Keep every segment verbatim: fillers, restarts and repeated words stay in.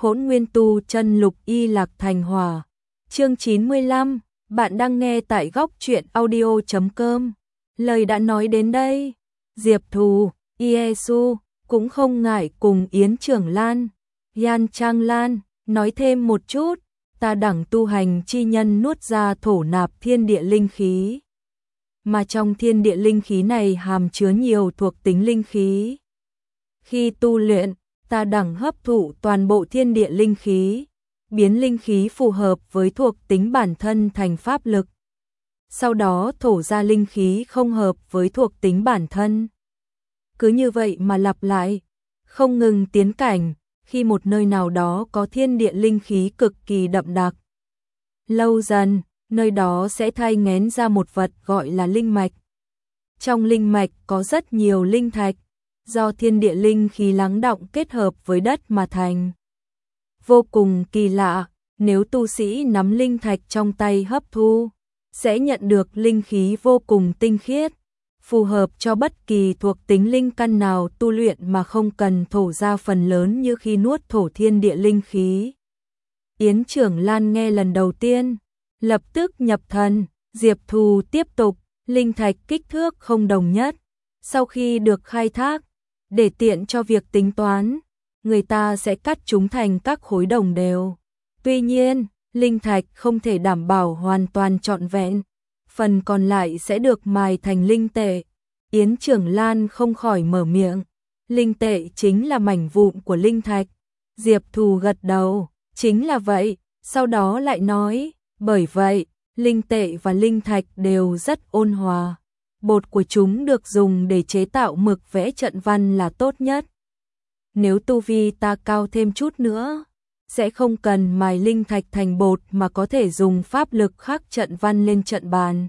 Hỗn Nguyên Tu Chân Lục Y Lạc Thành Hỏa. Chương chín mươi lăm, bạn đang nghe tại góc truyện audio chấm com. Lời đã nói đến đây, Diệp Thù, Iesu cũng không ngại cùng Yến Trưởng Lan, Yan Trang Lan nói thêm một chút, ta đẳng tu hành chi nhân nuốt ra thổ nạp thiên địa linh khí. Mà trong thiên địa linh khí này hàm chứa nhiều thuộc tính linh khí. Khi tu luyện, ta đẳng hấp thụ toàn bộ thiên địa linh khí, biến linh khí phù hợp với thuộc tính bản thân thành pháp lực. Sau đó thổ ra linh khí không hợp với thuộc tính bản thân. Cứ như vậy mà lặp lại, không ngừng tiến cảnh, khi một nơi nào đó có thiên địa linh khí cực kỳ đậm đặc. Lâu dần, nơi đó sẽ thai nghén ra một vật gọi là linh mạch. Trong linh mạch có rất nhiều linh thạch, do thiên địa linh khí lắng đọng kết hợp với đất mà thành. Vô cùng kỳ lạ, nếu tu sĩ nắm linh thạch trong tay hấp thu, sẽ nhận được linh khí vô cùng tinh khiết, phù hợp cho bất kỳ thuộc tính linh căn nào tu luyện mà không cần thổ ra phần lớn như khi nuốt thổ thiên địa linh khí. Yến Trưởng Lan nghe lần đầu tiên, lập tức nhập thần. Diệp Thù tiếp tục, linh thạch kích thước không đồng nhất, sau khi được khai thác, để tiện cho việc tính toán, người ta sẽ cắt chúng thành các khối đồng đều. Tuy nhiên, linh thạch không thể đảm bảo hoàn toàn trọn vẹn, phần còn lại sẽ được mài thành linh tệ. Yến Trưởng Lan không khỏi mở miệng, linh tệ chính là mảnh vụn của linh thạch. Diệp Thù gật đầu, chính là vậy, sau đó lại nói, bởi vậy, linh tệ và linh thạch đều rất ôn hòa. Bột của chúng được dùng để chế tạo mực vẽ trận văn là tốt nhất. Nếu tu vi ta cao thêm chút nữa, sẽ không cần mài linh thạch thành bột mà có thể dùng pháp lực khắc trận văn lên trận bàn.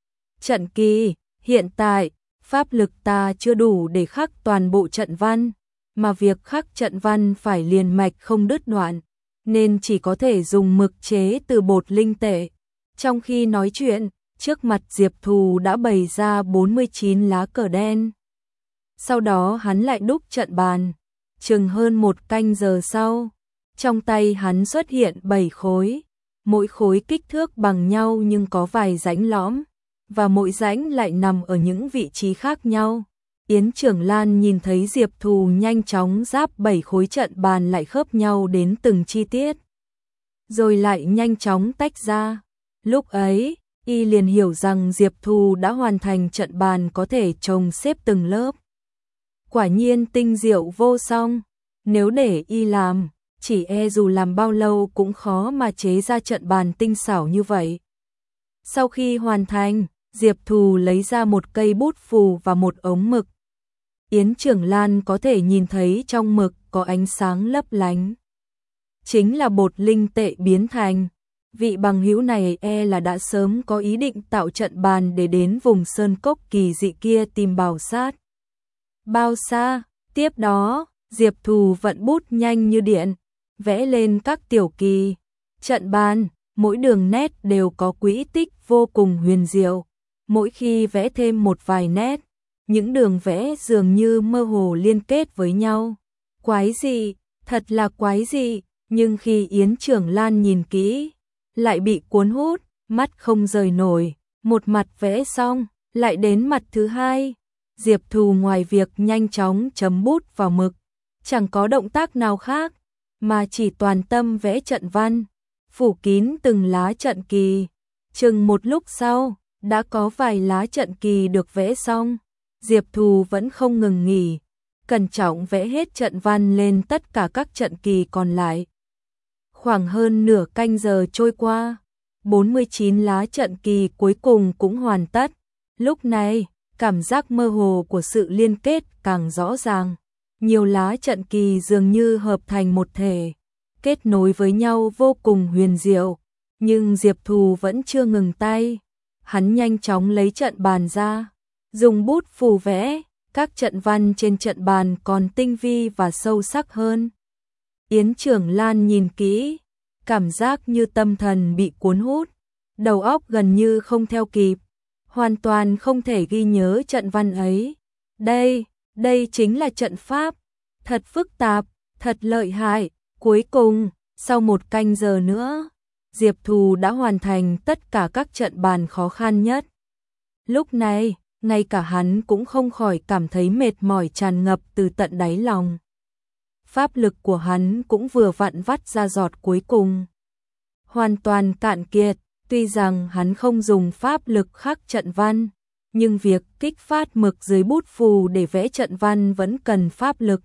Trận kỳ, hiện tại, pháp lực ta chưa đủ để khắc toàn bộ trận văn, mà việc khắc trận văn phải liền mạch không đứt đoạn, nên chỉ có thể dùng mực chế từ bột linh tệ. Trong khi nói chuyện, trước mặt Diệp Thù đã bày ra bốn mươi chín lá cờ đen. Sau đó hắn lại đúc trận bàn, chừng hơn một canh giờ sau, trong tay hắn xuất hiện bảy khối, mỗi khối kích thước bằng nhau nhưng có vài rãnh lõm, và mỗi rãnh lại nằm ở những vị trí khác nhau. Yến Trưởng Lan nhìn thấy Diệp Thù nhanh chóng ráp bảy khối trận bàn lại khớp nhau đến từng chi tiết, rồi lại nhanh chóng tách ra. Lúc ấy, y liền hiểu rằng Diệp Thù đã hoàn thành trận bàn có thể chồng xếp từng lớp. Quả nhiên tinh diệu vô song, nếu để y làm, chỉ e dù làm bao lâu cũng khó mà chế ra trận bàn tinh xảo như vậy. Sau khi hoàn thành, Diệp Thù lấy ra một cây bút phù và một ống mực. Yến Trưởng Lan có thể nhìn thấy trong mực có ánh sáng lấp lánh. Chính là bột linh tệ biến thành. Vị bằng hữu này e là đã sớm có ý định tạo trận bàn để đến vùng sơn cốc kỳ dị kia tìm bảo sát. Bao xa, tiếp đó, Diệp Thù vận bút nhanh như điện, vẽ lên các tiểu kỳ. Trận bàn, mỗi đường nét đều có quỹ tích vô cùng huyền diệu. Mỗi khi vẽ thêm một vài nét, những đường vẽ dường như mơ hồ liên kết với nhau. Quái dị, thật là quái dị, nhưng khi Yến Trưởng Lan nhìn kỹ, lại bị cuốn hút, mắt không rời nổi. Một mặt vẽ xong, lại đến mặt thứ hai. Diệp Thù ngoài việc nhanh chóng chấm bút vào mực, chẳng có động tác nào khác, mà chỉ toàn tâm vẽ trận văn, phủ kín từng lá trận kỳ. Chừng một lúc sau, đã có vài lá trận kỳ được vẽ xong. Diệp Thù vẫn không ngừng nghỉ, cẩn trọng vẽ hết trận văn lên tất cả các trận kỳ còn lại. Khoảng hơn nửa canh giờ trôi qua, bốn mươi chín lá trận kỳ cuối cùng cũng hoàn tất. Lúc này, cảm giác mơ hồ của sự liên kết càng rõ ràng. Nhiều lá trận kỳ dường như hợp thành một thể, kết nối với nhau vô cùng huyền diệu. Nhưng Diệp Thù vẫn chưa ngừng tay. Hắn nhanh chóng lấy trận bàn ra, dùng bút phù vẽ, các trận văn trên trận bàn còn tinh vi và sâu sắc hơn. Yến Trưởng Lan nhìn kỹ, cảm giác như tâm thần bị cuốn hút, đầu óc gần như không theo kịp, hoàn toàn không thể ghi nhớ trận văn ấy. Đây, đây chính là trận pháp, thật phức tạp, thật lợi hại. Cuối cùng, sau một canh giờ nữa, Diệp Thù đã hoàn thành tất cả các trận bàn khó khăn nhất. Lúc này, ngay cả hắn cũng không khỏi cảm thấy mệt mỏi tràn ngập từ tận đáy lòng. Pháp lực của hắn cũng vừa vặn vắt ra giọt cuối cùng. Hoàn toàn cạn kiệt, tuy rằng hắn không dùng pháp lực khắc trận văn, nhưng việc kích phát mực dưới bút phù để vẽ trận văn vẫn cần pháp lực.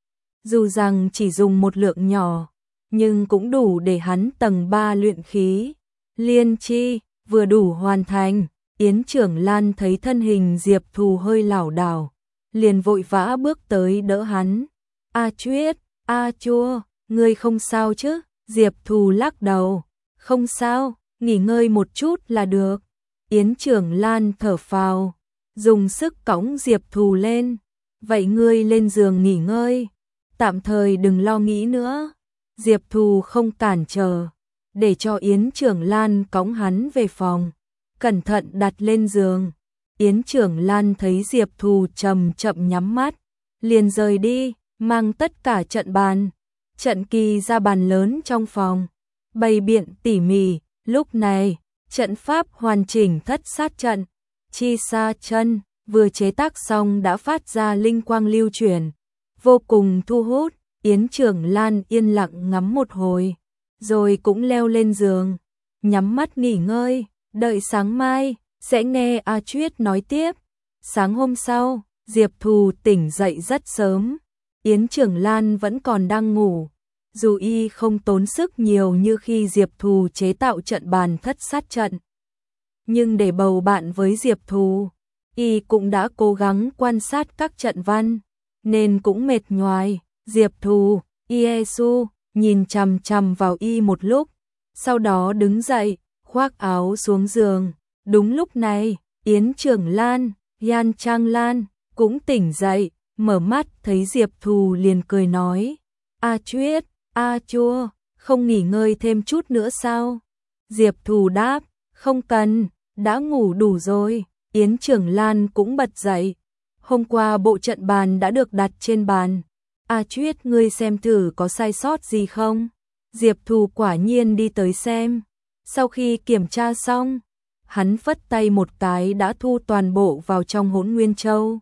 Dù rằng chỉ dùng một lượng nhỏ, nhưng cũng đủ để hắn tầng ba luyện khí. Liên chi, vừa đủ hoàn thành, Yến Trưởng Lan thấy thân hình Diệp Thù hơi lảo đảo, liền vội vã bước tới đỡ hắn. A Chuyết, A Chua, ngươi không sao chứ? Diệp Thù lắc đầu, không sao, nghỉ ngơi một chút là được. Yến Trưởng Lan thở phào, dùng sức cõng Diệp Thù lên. Vậy ngươi lên giường nghỉ ngơi, tạm thời đừng lo nghĩ nữa. Diệp Thù không cản trở, để cho Yến Trưởng Lan cõng hắn về phòng, cẩn thận đặt lên giường. Yến Trưởng Lan thấy Diệp Thù chậm chậm nhắm mắt, liền rời đi, mang tất cả trận bàn, trận kỳ ra bàn lớn trong phòng, bày biện tỉ mỉ. Lúc này, trận pháp hoàn chỉnh thất sát trận, chi sa chân, vừa chế tác xong đã phát ra linh quang lưu chuyển, vô cùng thu hút. Yến Trưởng Lan yên lặng ngắm một hồi, rồi cũng leo lên giường, nhắm mắt nghỉ ngơi, đợi sáng mai, sẽ nghe A Chuyết nói tiếp. Sáng hôm sau, Diệp Thù tỉnh dậy rất sớm, Yến Trưởng Lan vẫn còn đang ngủ. Dù y không tốn sức nhiều như khi Diệp Thù chế tạo trận bàn thất sát trận, nhưng để bầu bạn với Diệp Thù, y cũng đã cố gắng quan sát các trận văn, nên cũng mệt nhoài. Diệp Thù, Iesu, nhìn chằm chằm vào y một lúc, sau đó đứng dậy, khoác áo xuống giường. Đúng lúc này, Yến Trưởng Lan, Yan Trang Lan, cũng tỉnh dậy, mở mắt thấy Diệp Thù liền cười nói, A Chuyết, A Chua, không nghỉ ngơi thêm chút nữa sao? Diệp Thù đáp, không cần, đã ngủ đủ rồi. Yến Trưởng Lan cũng bật dậy, hôm qua bộ trận bàn đã được đặt trên bàn. A Chuyết, ngươi xem thử có sai sót gì không? Diệp Thù quả nhiên đi tới xem. Sau khi kiểm tra xong, hắn phất tay một cái đã thu toàn bộ vào trong Hỗn Nguyên Châu.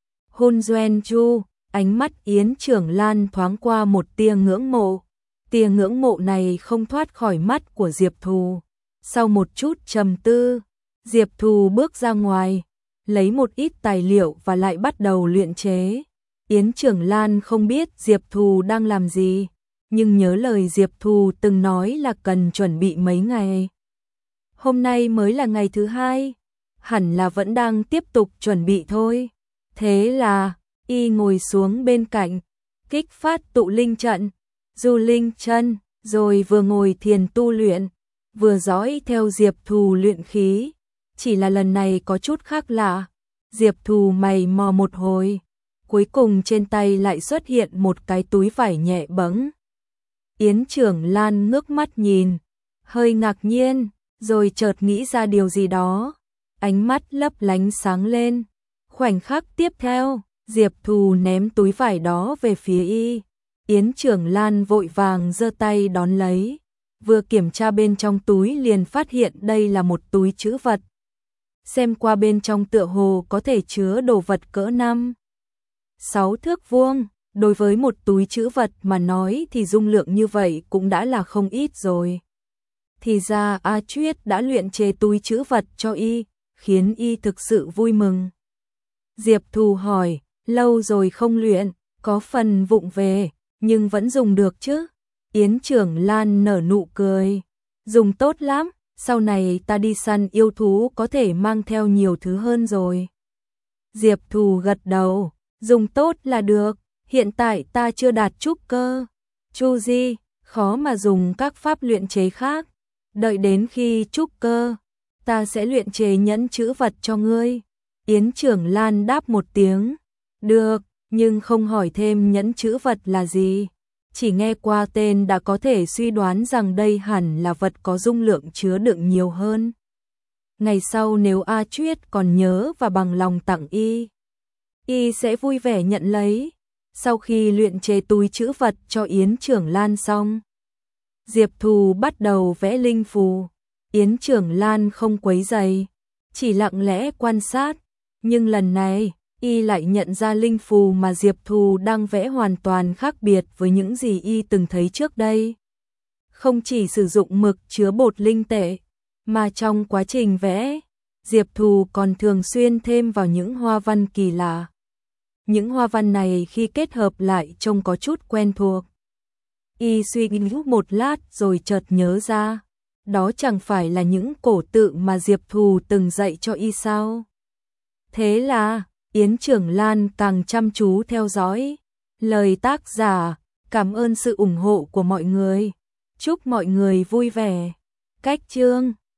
Hôn Doen Chu, ánh mắt Yến Trưởng Lan thoáng qua một tia ngưỡng mộ. Tia ngưỡng mộ này không thoát khỏi mắt của Diệp Thù. Sau một chút trầm tư, Diệp Thù bước ra ngoài, lấy một ít tài liệu và lại bắt đầu luyện chế. Yến Trưởng Lan không biết Diệp Thù đang làm gì, nhưng nhớ lời Diệp Thù từng nói là cần chuẩn bị mấy ngày. Hôm nay mới là ngày thứ hai, hẳn là vẫn đang tiếp tục chuẩn bị thôi. Thế là, y ngồi xuống bên cạnh, kích phát tụ linh trận, du linh chân, rồi vừa ngồi thiền tu luyện, vừa dõi theo Diệp Thù luyện khí. Chỉ là lần này có chút khác lạ. Diệp Thù mày mò một hồi, cuối cùng trên tay lại xuất hiện một cái túi vải nhẹ bẫng. Yến Trưởng Lan ngước mắt nhìn, hơi ngạc nhiên, rồi chợt nghĩ ra điều gì đó. Ánh mắt lấp lánh sáng lên. Khoảnh khắc tiếp theo, Diệp Thù ném túi vải đó về phía y. Yến Trưởng Lan vội vàng giơ tay đón lấy. Vừa kiểm tra bên trong túi liền phát hiện đây là một túi trữ vật. Xem qua bên trong tựa hồ có thể chứa đồ vật cỡ năm, sáu thước vuông. Đối với một túi trữ vật mà nói thì dung lượng như vậy cũng đã là không ít rồi. Thì ra A Chuyết đã luyện chế túi trữ vật cho y, khiến y thực sự vui mừng. Diệp Thù hỏi, lâu rồi không luyện, có phần vụng về, nhưng vẫn dùng được chứ? Yến Trưởng Lan nở nụ cười, dùng tốt lắm, sau này ta đi săn yêu thú có thể mang theo nhiều thứ hơn rồi. Diệp Thù gật đầu, dùng tốt là được, hiện tại ta chưa đạt trúc cơ. Chu Di, khó mà dùng các pháp luyện chế khác, đợi đến khi trúc cơ, ta sẽ luyện chế nhẫn trữ vật cho ngươi. Yến Trưởng Lan đáp một tiếng, được, nhưng không hỏi thêm nhẫn trữ vật là gì. Chỉ nghe qua tên đã có thể suy đoán rằng đây hẳn là vật có dung lượng chứa đựng nhiều hơn. Ngày sau nếu A Chuyết còn nhớ và bằng lòng tặng y, y sẽ vui vẻ nhận lấy. Sau khi luyện chế túi trữ vật cho Yến Trưởng Lan xong, Diệp Thù bắt đầu vẽ linh phù. Yến Trưởng Lan không quấy rầy, chỉ lặng lẽ quan sát, nhưng lần này, y lại nhận ra linh phù mà Diệp Thù đang vẽ hoàn toàn khác biệt với những gì y từng thấy trước đây. Không chỉ sử dụng mực chứa bột linh tệ, mà trong quá trình vẽ, Diệp Thù còn thường xuyên thêm vào những hoa văn kỳ lạ. Những hoa văn này khi kết hợp lại trông có chút quen thuộc. Y suy nghĩ một lát rồi chợt nhớ ra, đó chẳng phải là những cổ tự mà Diệp Thù từng dạy cho y sao? Thế là, Yến Trưởng Lan càng chăm chú theo dõi. Lời tác giả, cảm ơn sự ủng hộ của mọi người. Chúc mọi người vui vẻ. Cách chương